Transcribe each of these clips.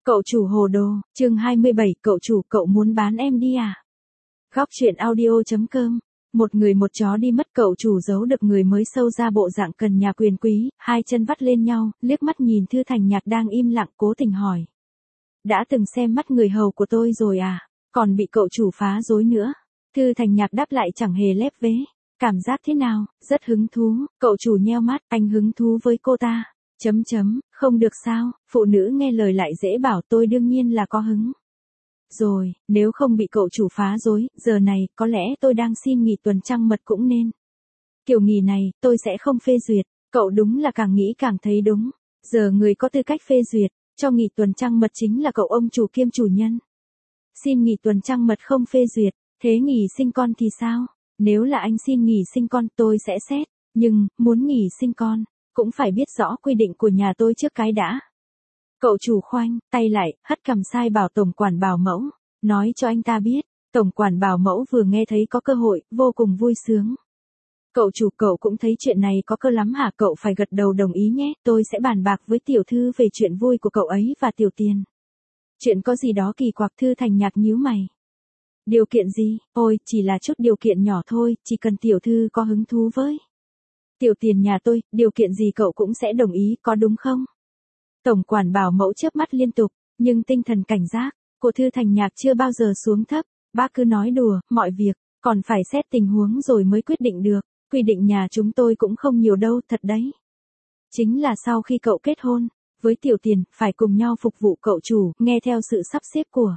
Cậu chủ hồ đồ, chương 27, cậu chủ, cậu muốn bán em đi à? Góc truyện audio.com. Một người một chó đi mất, cậu chủ giấu được người mới sâu ra bộ dạng cần nhà quyền quý, hai chân vắt lên nhau, liếc mắt nhìn Thư Thành Nhạc đang im lặng, cố tình hỏi. Đã từng xem mắt người hầu của tôi rồi à? Còn bị cậu chủ phá rối nữa. Thư Thành Nhạc đáp lại chẳng hề lép vế. Cảm giác thế nào? Rất hứng thú. Cậu chủ nheo mắt, anh hứng thú với cô ta. Không được sao, phụ nữ nghe lời lại dễ bảo, tôi đương nhiên là có hứng. Rồi, nếu không bị cậu chủ phá rối, giờ này, có lẽ tôi đang xin nghỉ tuần trăng mật cũng nên. Kiểu nghỉ này, tôi sẽ không phê duyệt, cậu đúng là càng nghĩ càng thấy đúng. Giờ người có tư cách phê duyệt, cho nghỉ tuần trăng mật chính là cậu ông chủ kiêm chủ nhân. Xin nghỉ tuần trăng mật không phê duyệt, thế nghỉ sinh con thì sao? Nếu là anh xin nghỉ sinh con tôi sẽ xét, nhưng, muốn nghỉ sinh con, cũng phải biết rõ quy định của nhà tôi trước cái đã. Cậu chủ khoanh tay lại, hất cằm sai bảo tổng quản bảo mẫu, nói cho anh ta biết. Tổng quản bảo mẫu vừa nghe thấy có cơ hội, vô cùng vui sướng. Cậu chủ, cậu cũng thấy chuyện này có cơ lắm hả? Cậu phải gật đầu đồng ý nhé, tôi sẽ bàn bạc với tiểu thư về chuyện vui của cậu ấy và tiểu tiền. Chuyện có gì đó kỳ quặc? Thư Thành Nhạc nhíu mày. Điều kiện gì? Ôi, chỉ là chút điều kiện nhỏ thôi, chỉ cần tiểu thư có hứng thú với tiểu tiền nhà tôi, điều kiện gì cậu cũng sẽ đồng ý, có đúng không? Tổng quản bảo mẫu chớp mắt liên tục, nhưng tinh thần cảnh giác của Thư Thành Nhạc chưa bao giờ xuống thấp. Bác cứ nói đùa, mọi việc còn phải xét tình huống rồi mới quyết định được. Quy định nhà chúng tôi cũng không nhiều đâu, thật đấy. Chính là sau khi cậu kết hôn với tiểu tiền, phải cùng nhau phục vụ cậu chủ, nghe theo sự sắp xếp của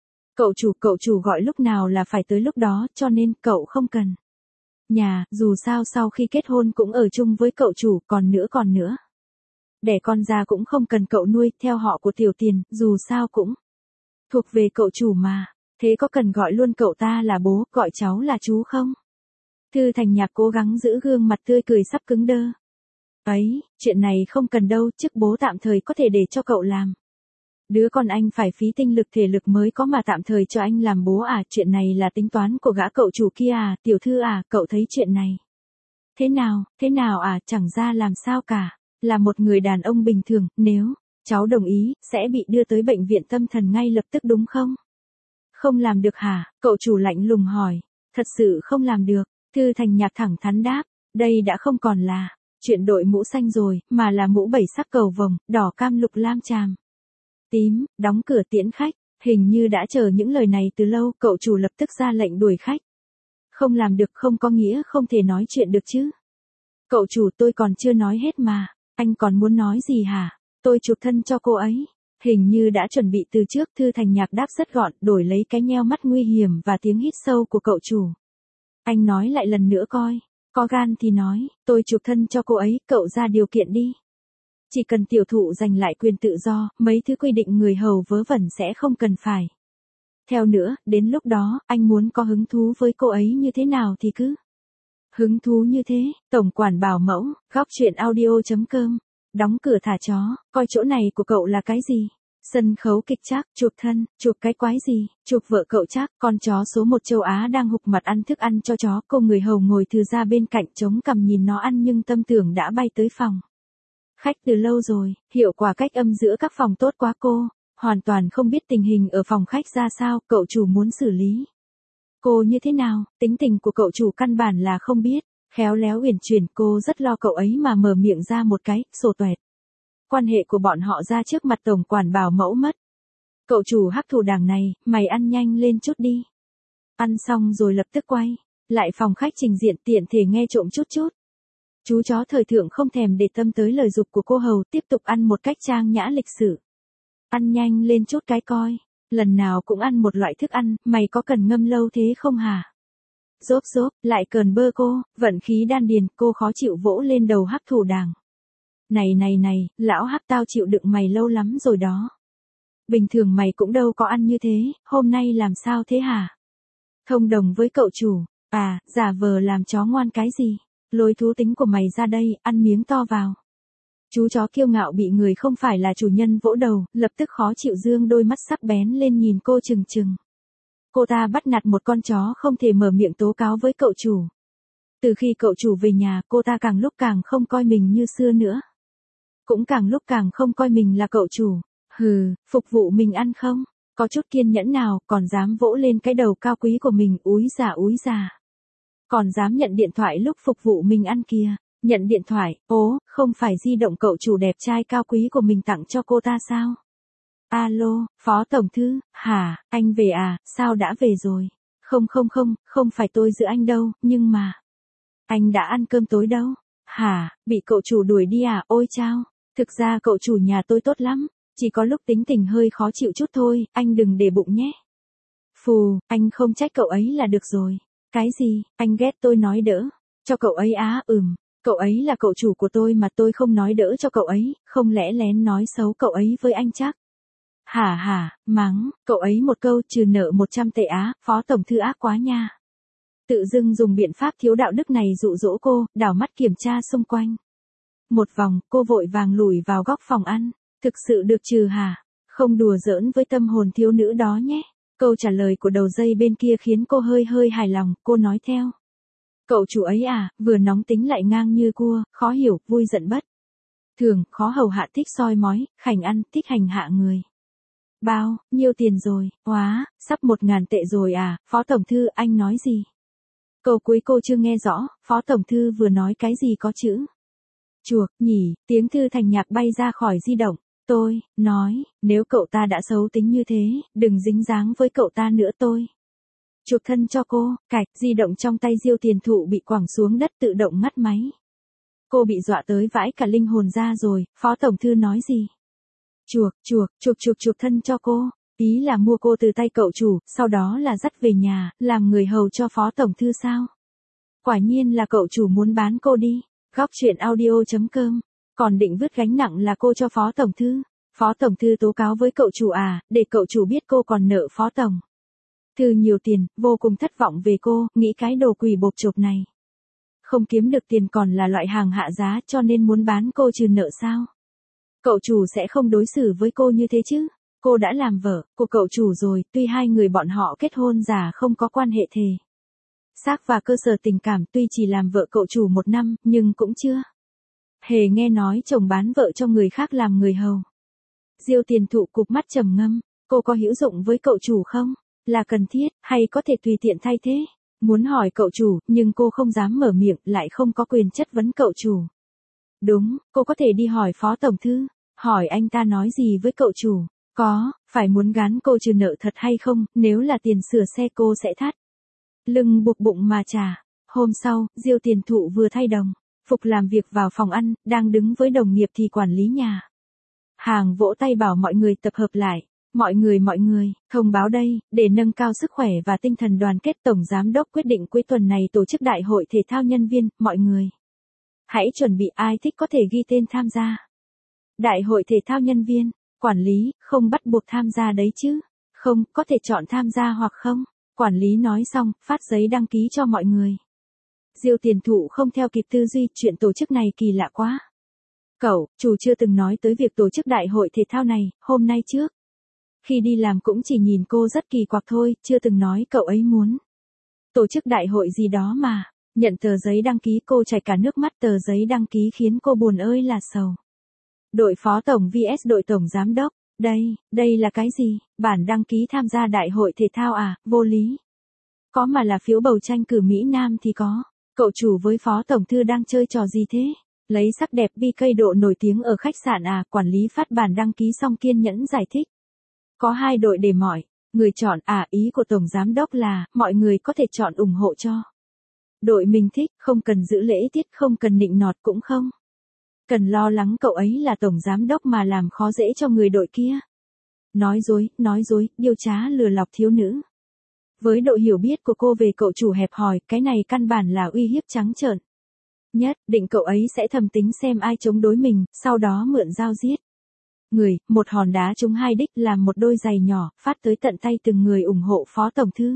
cậu chủ gọi lúc nào là phải tới lúc đó, cho nên cậu không cần nhà, dù sao sau khi kết hôn cũng ở chung với cậu chủ, còn nữa. Đẻ con ra cũng không cần cậu nuôi, theo họ của tiểu tiền, dù sao cũng thuộc về cậu chủ mà. Thế có cần gọi luôn cậu ta là bố, gọi cháu là chú không? Thư Thành Nhạc cố gắng giữ gương mặt tươi cười sắp cứng đơ. Ấy, chuyện này không cần đâu, chức bố tạm thời có thể để cho cậu làm. Đứa con anh phải phí tinh lực thể lực mới có mà tạm thời cho anh làm bố à? Chuyện này là tính toán của gã cậu chủ kia à? Tiểu thư à, cậu thấy chuyện này thế nào à? Chẳng ra làm sao cả. Là một người đàn ông bình thường, nếu cháu đồng ý, sẽ bị đưa tới bệnh viện tâm thần ngay lập tức đúng không? Không làm được hả? Cậu chủ lạnh lùng hỏi. Thật sự không làm được. Thư Thành Nhạc thẳng thắn đáp. Đây đã không còn là chuyện đội mũ xanh rồi, mà là mũ 7 sắc cầu vồng, đỏ cam lục lam chàm tím, đóng cửa tiễn khách. Hình như đã chờ những lời này từ lâu, cậu chủ lập tức ra lệnh đuổi khách. Không làm được không có nghĩa không thể nói chuyện được chứ. Cậu chủ, tôi còn chưa nói hết mà. Anh còn muốn nói gì hả? Tôi chuộc thân cho cô ấy. Hình như đã chuẩn bị từ trước. Thư Thành Nhạc đáp rất gọn, đổi lấy cái nheo mắt nguy hiểm và tiếng hít sâu của cậu chủ. Anh nói lại lần nữa coi. Có gan thì nói, tôi chuộc thân cho cô ấy, cậu ra điều kiện đi. Chỉ cần tiểu thụ giành lại quyền tự do, mấy thứ quy định người hầu vớ vẩn sẽ không cần phải theo nữa, đến lúc đó, anh muốn có hứng thú với cô ấy như thế nào thì cứ hứng thú như thế. Tổng quản bảo mẫu, góc truyện audio.com. Đóng cửa thả chó, coi chỗ này của cậu là cái gì? Sân khấu kịch chắc, chuộc thân, chuộc cái quái gì? Chuộc vợ cậu chắc, con chó số 1 châu Á đang hục mặt ăn thức ăn cho chó. Cô người hầu ngồi thư ra bên cạnh chống cằm nhìn nó ăn nhưng tâm tưởng đã bay tới phòng khách từ lâu rồi. Hiệu quả cách âm giữa các phòng tốt quá, cô hoàn toàn không biết tình hình ở phòng khách ra sao. Cậu chủ muốn xử lý cô như thế nào? Tính tình của cậu chủ căn bản là không biết. Khéo léo uyển chuyển, cô rất lo cậu ấy mà mở miệng ra một cái, sổ toẹt. Quan hệ của bọn họ ra trước mặt tổng quản bảo mẫu mất. Cậu chủ hắc thủ đảng này, mày ăn nhanh lên chút đi. Ăn xong rồi lập tức quay lại phòng khách trình diện, tiện thể nghe trộm chút. Chú chó thời thượng không thèm để tâm tới lời dục của cô hầu, tiếp tục ăn một cách trang nhã lịch sự. Ăn nhanh lên chút cái coi. Lần nào cũng ăn một loại thức ăn, mày có cần ngâm lâu thế không hả? Rốp, lại cờn bơ cô, vận khí đan điền, cô khó chịu vỗ lên đầu hắc thủ đảng. Này, lão hắc, tao chịu đựng mày lâu lắm rồi đó. Bình thường mày cũng đâu có ăn như thế, hôm nay làm sao thế hả? Thông đồng với cậu chủ, à, giả vờ làm chó ngoan cái gì? Lôi thú tính của mày ra đây, ăn miếng to vào. Chú chó kiêu ngạo bị người không phải là chủ nhân vỗ đầu, lập tức khó chịu dương đôi mắt sắc bén lên nhìn cô trừng. Cô ta bắt nạt một con chó không thể mở miệng tố cáo với cậu chủ. Từ khi cậu chủ về nhà, cô ta càng lúc càng không coi mình như xưa nữa. Cũng càng lúc càng không coi mình là cậu chủ. Hừ, phục vụ mình ăn không? Có chút kiên nhẫn nào, còn dám vỗ lên cái đầu cao quý của mình, úi già. Còn dám nhận điện thoại lúc phục vụ mình ăn kìa. Nhận điện thoại, không phải di động cậu chủ đẹp trai cao quý của mình tặng cho cô ta sao? Alo, Phó Tổng Thư, hả, anh về à, sao đã về rồi? Không phải tôi giữ anh đâu, nhưng mà... Anh đã ăn cơm tối đâu? Hả, bị cậu chủ đuổi đi à, ôi chao. Thực ra cậu chủ nhà tôi tốt lắm, chỉ có lúc tính tình hơi khó chịu chút thôi, anh đừng để bụng nhé. Phù, anh không trách cậu ấy là được rồi. Cái gì, anh ghét tôi nói đỡ. Cho cậu ấy á, cậu ấy là cậu chủ của tôi mà tôi không nói đỡ cho cậu ấy, không lẽ lén nói xấu cậu ấy với anh chắc? Hả, mắng, cậu ấy một câu trừ nợ 100 tệ á, Phó Tổng Thư ác quá nha. Tự dưng dùng biện pháp thiếu đạo đức này dụ dỗ cô, đảo mắt kiểm tra xung quanh. Một vòng, cô vội vàng lùi vào góc phòng ăn. Thực sự được trừ hả? Không đùa giỡn với tâm hồn thiếu nữ đó nhé. Câu trả lời của đầu dây bên kia khiến cô hơi hài lòng, cô nói theo. Cậu chủ ấy à, vừa nóng tính lại ngang như cua, khó hiểu, vui giận bất thường, khó hầu hạ, thích soi mói, khảnh ăn, thích hành hạ người. Bao, nhiêu tiền rồi, sắp 1.000 tệ rồi à, Phó Tổng Thư, anh nói gì? Câu cuối cô chưa nghe rõ, Phó Tổng Thư vừa nói cái gì có chữ chuộc, nhỉ, tiếng Thư Thành Nhạc bay ra khỏi di động. Tôi, nói, nếu cậu ta đã xấu tính như thế, đừng dính dáng với cậu ta nữa tôi. Chuộc thân cho cô, cạch, di động trong tay Diêu Tiền Thụ bị quẳng xuống đất tự động ngắt máy. Cô bị dọa tới vãi cả linh hồn ra rồi, Phó Tổng Thư nói gì? Chuộc thân cho cô, ý là mua cô từ tay cậu chủ, sau đó là dắt về nhà, làm người hầu cho Phó Tổng Thư sao? Quả nhiên là cậu chủ muốn bán cô đi. Góc chuyện audio.com, còn định vứt gánh nặng là cô cho Phó Tổng Thư. Phó Tổng Thư tố cáo với cậu chủ à, để cậu chủ biết cô còn nợ Phó Tổng Thư nhiều tiền, vô cùng thất vọng về cô, nghĩ cái đồ quỷ bộp chộp này. Không kiếm được tiền còn là loại hàng hạ giá cho nên muốn bán cô trừ nợ sao? Cậu chủ sẽ không đối xử với cô như thế chứ? Cô đã làm vợ của cậu chủ rồi, tuy hai người bọn họ kết hôn giả không có quan hệ thề xác và cơ sở tình cảm, tuy chỉ làm vợ cậu chủ 1 năm, nhưng cũng chưa hề nghe nói chồng bán vợ cho người khác làm người hầu. Diêu Tiền Thụ cụp mắt trầm ngâm, cô có hữu dụng với cậu chủ không? Là cần thiết, hay có thể tùy tiện thay thế? Muốn hỏi cậu chủ, nhưng cô không dám mở miệng, lại không có quyền chất vấn cậu chủ. Đúng, cô có thể đi hỏi Phó Tổng Thư, hỏi anh ta nói gì với cậu chủ. Phải muốn gán cô trừ nợ thật hay không, nếu là tiền sửa xe cô sẽ thắt lưng buộc bụng mà trả. Hôm sau, Diêu Tiền Thụ vừa thay đồng phục làm việc vào phòng ăn, đang đứng với đồng nghiệp thì quản lý nhà hàng vỗ tay bảo mọi người tập hợp lại. Mọi người, thông báo đây, để nâng cao sức khỏe và tinh thần đoàn kết, Tổng Giám đốc quyết định cuối tuần này tổ chức đại hội thể thao nhân viên, mọi người hãy chuẩn bị, ai thích có thể ghi tên tham gia. Đại hội thể thao nhân viên, quản lý, không bắt buộc tham gia đấy chứ. Không, có thể chọn tham gia hoặc không. Quản lý nói xong, phát giấy đăng ký cho mọi người. Diêu Tiền Thụ không theo kịp tư duy, chuyện tổ chức này kỳ lạ quá. Cậu, chủ chưa từng nói tới việc tổ chức đại hội thể thao này, hôm nay trước. Khi đi làm cũng chỉ nhìn cô rất kỳ quặc thôi, chưa từng nói cậu ấy muốn tổ chức đại hội gì đó mà. Nhận tờ giấy đăng ký cô chảy cả nước mắt, tờ giấy đăng ký khiến cô buồn ơi là sầu. Đội Phó Tổng vs đội Tổng Giám đốc. Đây là cái gì? Bản đăng ký tham gia đại hội thể thao à, vô lý. Có mà là phiếu bầu tranh cử Mỹ Nam thì có. Cậu chủ với Phó Tổng Thư đang chơi trò gì thế? Lấy sắc đẹp BK độ nổi tiếng ở khách sạn à, quản lý phát bản đăng ký xong kiên nhẫn giải thích. Có 2 đội để mọi người chọn à, ý của Tổng Giám đốc là, mọi người có thể chọn ủng hộ cho đội mình thích, không cần giữ lễ tiết, không cần nịnh nọt, cũng không cần lo lắng cậu ấy là Tổng Giám đốc mà làm khó dễ cho người đội kia. Nói dối, điều trá lừa lọc thiếu nữ. Với độ hiểu biết của cô về cậu chủ hẹp hòi, cái này căn bản là uy hiếp trắng trợn. Nhất định cậu ấy sẽ thầm tính xem ai chống đối mình, sau đó mượn dao giết người, một hòn đá trúng 2 đích, làm một đôi giày nhỏ, phát tới tận tay từng người ủng hộ Phó Tổng Thư.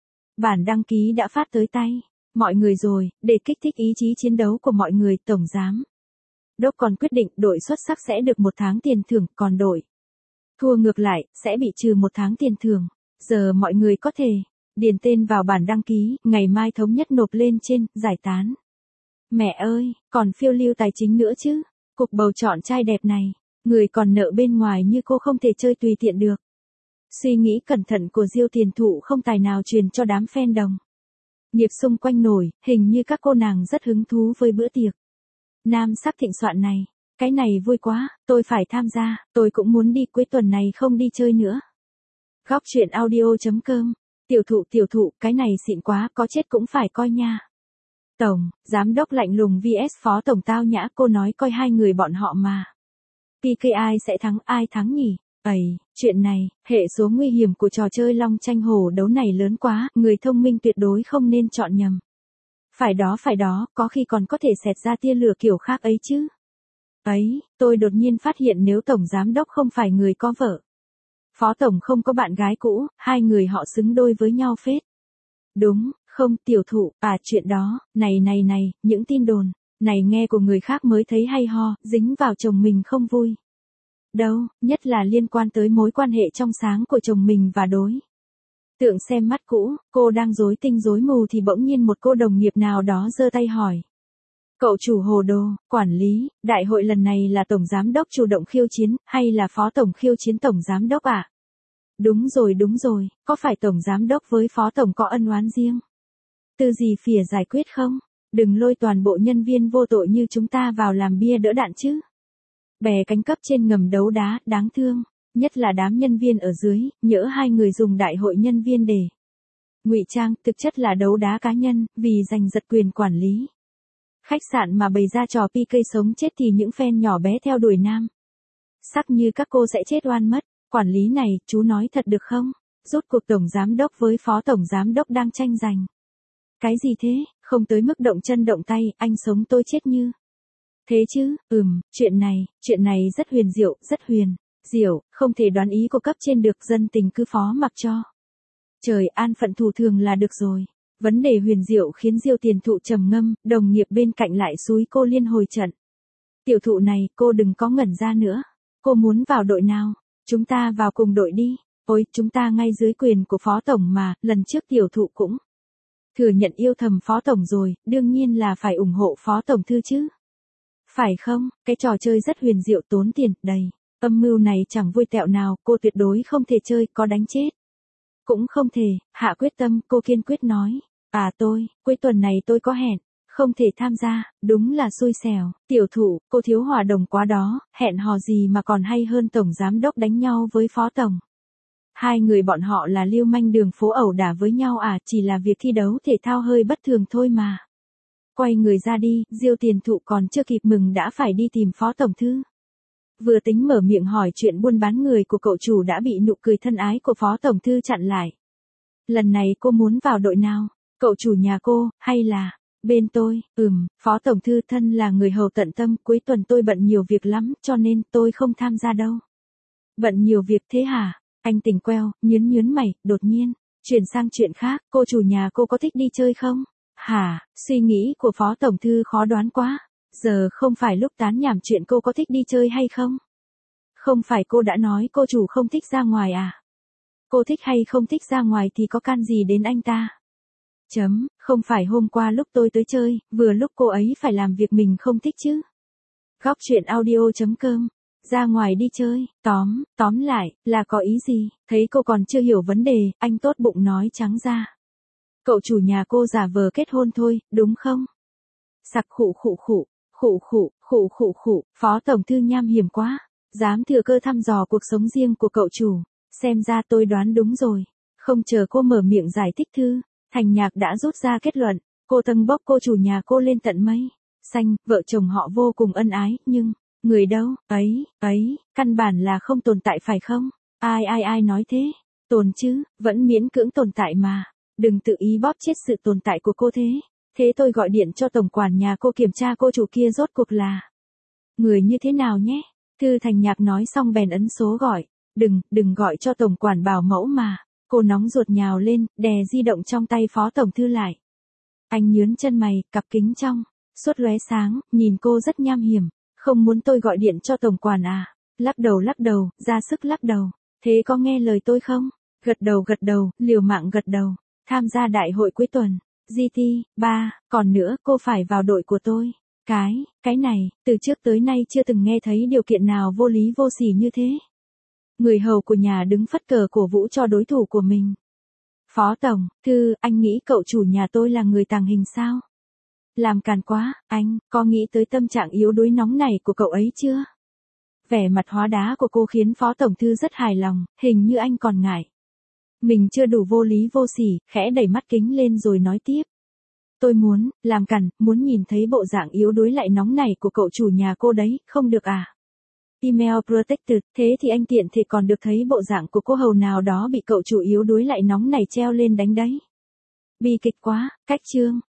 Bản đăng ký đã phát tới tay mọi người rồi, để kích thích ý chí chiến đấu của mọi người, Tổng Giám đốc còn quyết định đội xuất sắc sẽ được 1 tháng tiền thưởng, còn đội thua ngược lại, sẽ bị trừ 1 tháng tiền thưởng. Giờ mọi người có thể điền tên vào bản đăng ký, ngày mai thống nhất nộp lên trên, giải tán. Mẹ ơi, còn phiêu lưu tài chính nữa chứ. Cuộc bầu chọn trai đẹp này Người còn nợ bên ngoài như cô không thể chơi tùy tiện được. Suy nghĩ cẩn thận của Diêu Tiền Thụ không tài nào truyền cho đám fan đồng nghiệp xung quanh nổi, hình như các cô nàng rất hứng thú với bữa tiệc nam sắc thịnh soạn này. Cái này vui quá, tôi phải tham gia, tôi cũng muốn đi, cuối tuần này không đi chơi nữa. Góc truyện audio.com. Tiểu thụ, cái này xịn quá, có chết cũng phải coi nha. Tổng, giám đốc lạnh lùng vs phó tổng tao nhã, cô nói coi hai người bọn họ mà. PK ai sẽ thắng, ai thắng nhỉ? Chuyện này, hệ số nguy hiểm của trò chơi long tranh hổ đấu này lớn quá, người thông minh tuyệt đối không nên chọn nhầm. Phải đó, có khi còn có thể xẹt ra tia lửa kiểu khác ấy chứ. Tôi đột nhiên phát hiện nếu tổng giám đốc không phải người có vợ, phó tổng không có bạn gái cũ, hai người họ xứng đôi với nhau phết. Đúng, không tiểu thụ, chuyện đó, này, những tin đồn, này nghe của người khác mới thấy hay ho, dính vào chồng mình không vui. Đâu, nhất là liên quan tới mối quan hệ trong sáng của chồng mình và đối tượng xem mắt cũ, cô đang rối tinh rối mù thì bỗng nhiên một cô đồng nghiệp nào đó giơ tay hỏi. Cậu chủ hồ đồ, quản lý, đại hội lần này là tổng giám đốc chủ động khiêu chiến, hay là phó tổng khiêu chiến tổng giám đốc ạ? Đúng rồi, có phải tổng giám đốc với phó tổng có ân oán riêng? Từ gì phìa giải quyết không? Đừng lôi toàn bộ nhân viên vô tội như chúng ta vào làm bia đỡ đạn chứ. Bè cánh cấp trên ngầm đấu đá, đáng thương, nhất là đám nhân viên ở dưới, nhỡ hai người dùng đại hội nhân viên để ngụy trang, thực chất là đấu đá cá nhân, vì giành giật quyền quản lý khách sạn mà bày ra trò PK sống chết thì những fan nhỏ bé theo đuổi nam sắc như các cô sẽ chết oan mất. Quản lý này, chú nói thật được không? Rốt cuộc tổng giám đốc với phó tổng giám đốc đang tranh giành. Cái gì thế, không tới mức động chân động tay, anh sống tôi chết như. Thế chứ, chuyện này rất huyền diệu, không thể đoán ý của cấp trên được, dân tình cứ phó mặc cho. Trời an phận thủ thường là được rồi. Vấn đề huyền diệu khiến Diêu Tiền Thụ trầm ngâm, đồng nghiệp bên cạnh lại xúi cô liên hồi trận. Tiểu thụ này, cô đừng có ngẩn ra nữa. Cô muốn vào đội nào? Chúng ta vào cùng đội đi. Ôi, chúng ta ngay dưới quyền của phó tổng mà, lần trước tiểu thụ cũng thừa nhận yêu thầm phó tổng rồi, đương nhiên là phải ủng hộ phó tổng thư chứ. Phải không, cái trò chơi rất huyền diệu tốn tiền, đầy. Âm mưu này chẳng vui tẹo nào, cô tuyệt đối không thể chơi, có đánh chết. Cũng không thể, hạ quyết tâm, cô kiên quyết nói. Cuối tuần này tôi có hẹn, không thể tham gia, đúng là xui xẻo. Tiểu thụ, cô thiếu hòa đồng quá đó, hẹn hò gì mà còn hay hơn tổng giám đốc đánh nhau với phó tổng. Hai người bọn họ là lưu manh đường phố ẩu đả với nhau chỉ là việc thi đấu thể thao hơi bất thường thôi mà. Quay người ra đi, Diêu Tiền Thụ còn chưa kịp mừng đã phải đi tìm phó tổng thư. Vừa tính mở miệng hỏi chuyện buôn bán người của cậu chủ đã bị nụ cười thân ái của phó tổng thư chặn lại. Lần này cô muốn vào đội nào? Cậu chủ nhà cô, hay là bên tôi? Phó tổng thư thân là người hầu tận tâm, cuối tuần tôi bận nhiều việc lắm, cho nên tôi không tham gia đâu. Bận nhiều việc thế hả? Anh tỉnh queo, nhớn mày, đột nhiên chuyển sang chuyện khác, cô chủ nhà cô có thích đi chơi không? Hả? Suy nghĩ của phó tổng thư khó đoán quá. Giờ không phải lúc tán nhảm chuyện cô có thích đi chơi hay không? Không phải cô đã nói cô chủ không thích ra ngoài à? Cô thích hay không thích ra ngoài thì có can gì đến anh ta? Không phải hôm qua lúc tôi tới chơi, vừa lúc cô ấy phải làm việc mình không thích chứ. Góc truyện audio.com. Ra ngoài đi chơi, tóm lại, là có ý gì? Thấy cô còn chưa hiểu vấn đề, anh tốt bụng nói trắng ra. Cậu chủ nhà cô giả vờ kết hôn thôi, đúng không? Sặc khụ, phó tổng thư nham hiểm quá. Dám thừa cơ thăm dò cuộc sống riêng của cậu chủ. Xem ra tôi đoán đúng rồi. Không chờ cô mở miệng giải thích thư, Thành Nhạc đã rút ra kết luận. Cô tâng bốc cô chủ nhà cô lên tận mây xanh, vợ chồng họ vô cùng ân ái, nhưng người đâu, căn bản là không tồn tại phải không? Ai nói thế? Tồn chứ, vẫn miễn cưỡng tồn tại mà. Đừng tự ý bóp chết sự tồn tại của cô thế. Thế tôi gọi điện cho tổng quản nhà cô kiểm tra cô chủ kia rốt cuộc là người như thế nào nhé. Thư Thành Nhạc nói xong bèn ấn số gọi. Đừng gọi cho tổng quản bảo mẫu mà. Cô nóng ruột nhào lên, đè di động trong tay phó tổng thư lại. Anh nhướng chân mày, cặp kính trong suốt lóe sáng, nhìn cô rất nham hiểm. Không muốn tôi gọi điện cho tổng quản à? Lắc đầu, ra sức lắc đầu. Thế có nghe lời tôi không? Gật đầu, liều mạng gật đầu. Tham gia đại hội cuối tuần. GT, 3, còn nữa cô phải vào đội của tôi. Cái này, từ trước tới nay chưa từng nghe thấy điều kiện nào vô lý vô sỉ như thế. Người hầu của nhà đứng phất cờ cổ vũ cho đối thủ của mình. Phó tổng, anh nghĩ cậu chủ nhà tôi là người tàng hình sao? Làm càn quá, anh, có nghĩ tới tâm trạng yếu đuối nóng này của cậu ấy chưa? Vẻ mặt hóa đá của cô khiến Phó Tổng Thư rất hài lòng, hình như anh còn ngại. Mình chưa đủ vô lý vô sỉ, khẽ đẩy mắt kính lên rồi nói tiếp. Tôi làm càn, muốn nhìn thấy bộ dạng yếu đuối lại nóng này của cậu chủ nhà cô đấy, không được à? Email protected, thế thì anh tiện thì còn được thấy bộ dạng của cô hầu nào đó bị cậu chủ yếu đuối lại nóng này treo lên đánh đấy. Bi kịch quá, cách chương.